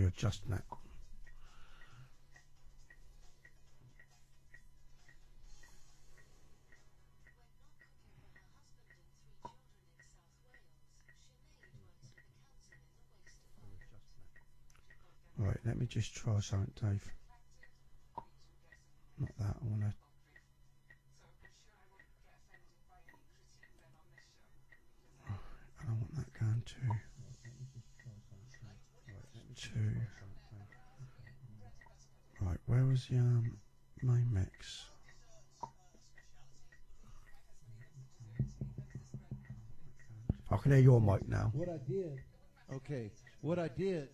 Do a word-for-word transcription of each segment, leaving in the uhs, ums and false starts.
we're adjusting that. Right, let me just try something, Dave. Not that, I want to... I don't want that going to... to... Right, where was the um, main mix? I can hear your mic now. What I did, okay, what I did,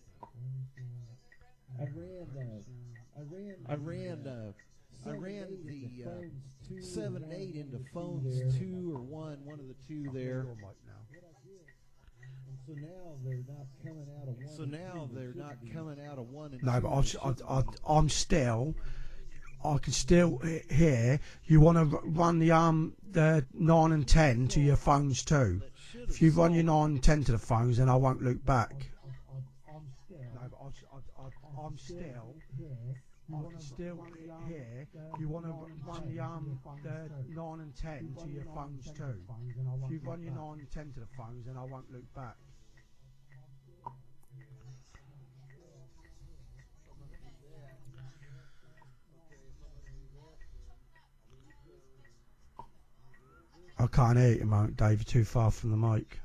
I ran, uh, I ran, I ran, uh, I ran the uh, seven and eight into phones two or one, one of the two there. So now they're not coming out of one. So now they're not coming out of one. No, but I'm, I, I, I'm still, I can still hear. You want to run the um the nine and ten to your phones too. If you run your nine and ten to the phones, then I won't loop back. No, but I, I, I'm still, I can still hear. You want to run the um the nine and ten to your phones too. If you run your nine and ten to the phones, then I won't loop back. I can't hear you, mate, Dave. You're too far from the mic.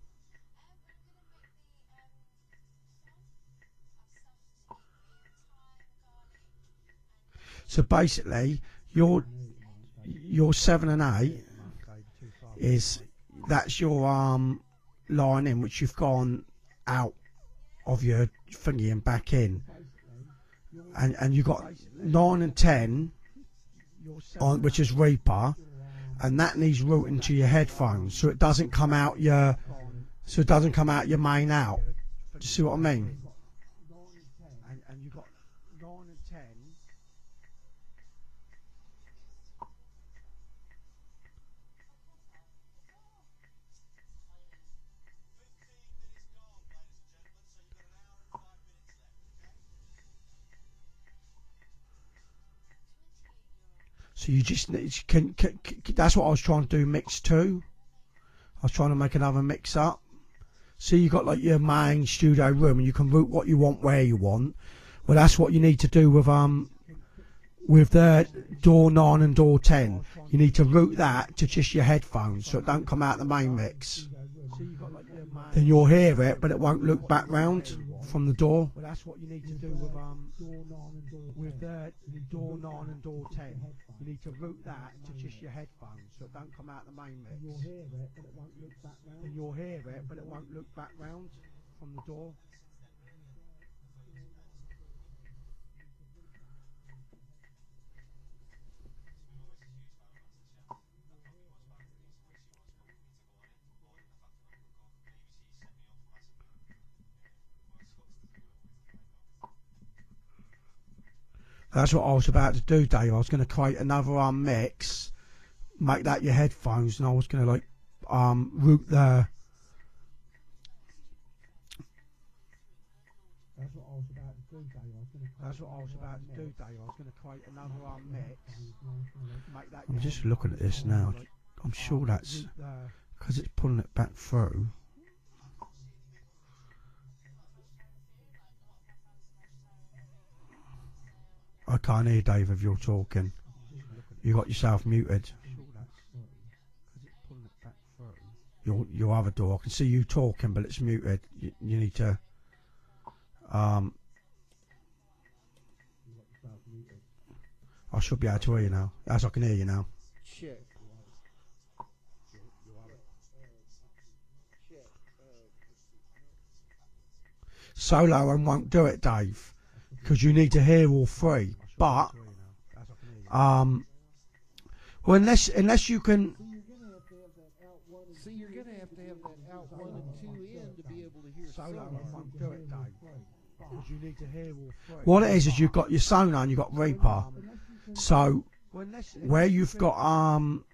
So basically, your your seven and eight is that's your um line in which you've gone out of your thingy and back in, and and you've got nine and ten on, which is Reaper. And that needs routing to your headphones, so it doesn't come out your, so it doesn't come out your main out. Do you see what I mean? And, and you got nine and ten. So you just can, can, can. That's what I was trying to do. Mix two. I was trying to make another mix up. So you got like your main studio room, and you can route what you want where you want. Well, that's what you need to do with um with the door nine and door ten. You need to route that to just your headphones, so it don't come out the main mix. Then you'll hear it, but it won't look back round from the door. Well, that's what you need to do with um with the door nine and door ten. You need to route that to just your headphones, so it don't come out the main mix. You'll hear it, but it won't look back round. And you'll hear it, but it won't look back round from the door. That's what I was about to do, Dave. I was going to create another um, mix, make that your headphones, and I was going to like um, route the. That's what I was about to do, Dave. I was going to. That's what I was about to do, Dave. I was going to create another um, mix, make that. I'm just looking at this now. I'm sure that's because it's pulling it back through. I can't hear Dave if you're talking. You got yourself muted. Your your other door. I can see you talking, but it's muted. You, you need to. Um. I should be able to hear you now. As I can hear you now. Check. Solo and won't do it, Dave, because you need to hear all three. But um, well, unless unless you can. So you're gonna have to have that out one and two in to be able to hear Solo and won't do it, Dave, because you need to hear all three. What it is is you've got your Sonar and you've got Reaper. So where you've got um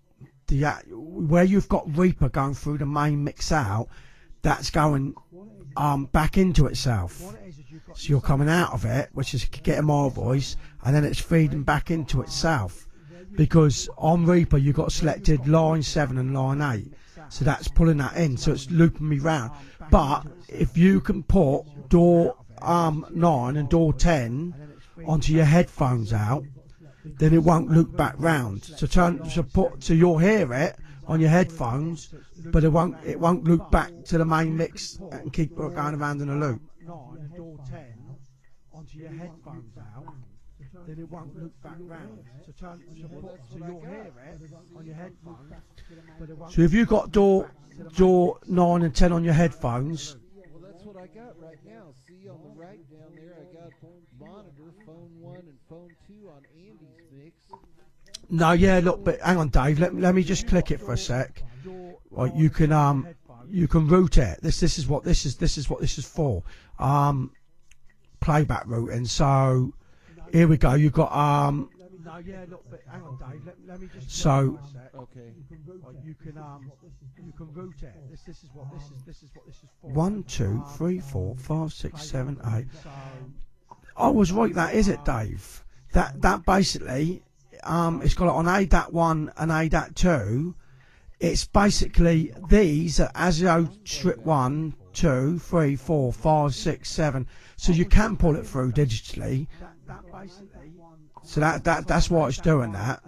the where you've got Reaper going through the main mix out, that's going um, back into itself. So you're coming out of it, which is getting more voice, and then it's feeding back into itself. Because on Reaper you've got selected line seven and line eight, so that's pulling that in, so it's looping me round. But if you can put door um, nine and door ten onto your headphones out, then it won't loop back round. So turn, so put, so you'll hear it on your headphones, but it won't, it won't loop back to the main mix and keep going around in a loop. Nine and door ten onto your headphones out, then it won't loop back round. So turn, so, put, so you'll hear it on your headphones, but it won't. So if you've got door, door nine and ten on your headphones. Well, that's what I got right now. See on the right down there, I got monitor, phone one and phone two on Andy's mix. No, yeah, look, but hang on, Dave. Let, let me just click it for a sec. Right, you can um, you can route it. This this is what this is. This is what this is for. Um, playback routing. So here we go. You've got um. No, yeah, look, but hang on, Dave. Let, let me just. So. Okay. You can um, you can route it. This this is what this is. This is what this is for. One, two, three, four, five, six, seven, eight. I was right. That is it, Dave. That that basically. Um, it's got it on A D A T one and A D A T two. It's basically these are ASIO strip one, two, three, four, five, six, seven. So you can pull it through digitally. So that that that's why it's doing that.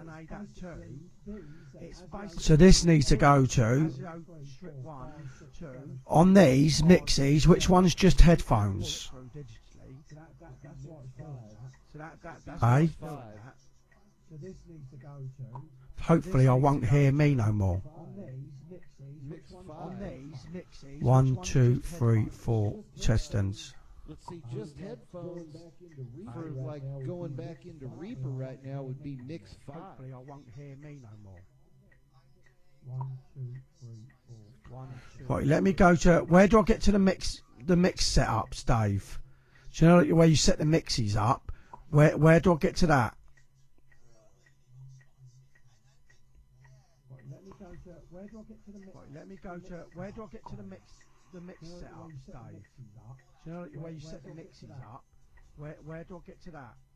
So this needs to go to on these mixes. Which one's just headphones? Aye. So this needs to go to. Hopefully, I won't hear me no more. On these mixes, one, two, three, four testings. Let's see, just headphones for like going back into Reaper right now would be mix five. Hopefully, I won't hear me no more. One, two, three, four. One, two. Right, let me go to. Where do I get to the mix? The mix setups, Dave. Do you know where you set the mixes up? Where where do I get to that? Where do I get to the mix? Right, let me go to. Where do I get to the mix? The mix setups, Dave. Do you know where you set the mixes up? Where where do I get to that?